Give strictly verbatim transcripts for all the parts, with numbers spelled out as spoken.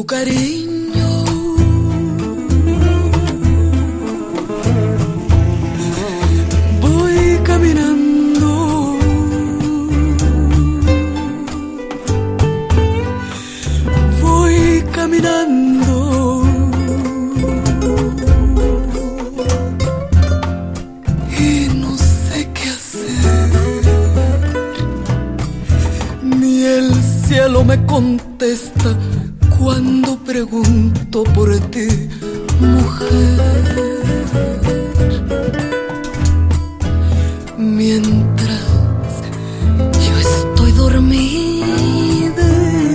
cariño. Voy caminando, voy caminando, y no sé qué hacer, ni el cielo me contesta cuando pregunto por ti, mujer. Mientras yo estoy dormida,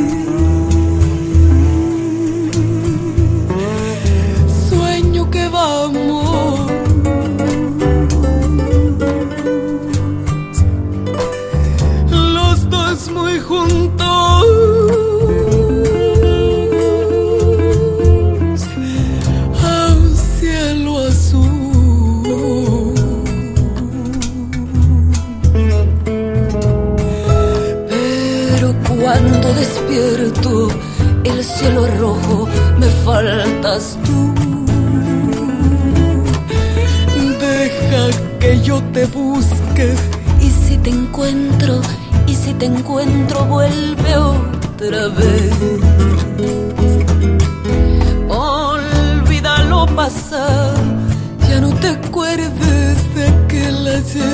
sueño que vamos los dos muy juntos a un cielo azul. Pero cuando despierto, el cielo rojo, me faltas tú. Deja que yo te busque, y si te encuentro, y si te encuentro, vuelve otra vez. Olvida lo pasado, ya no te acuerdes de aquel ayer.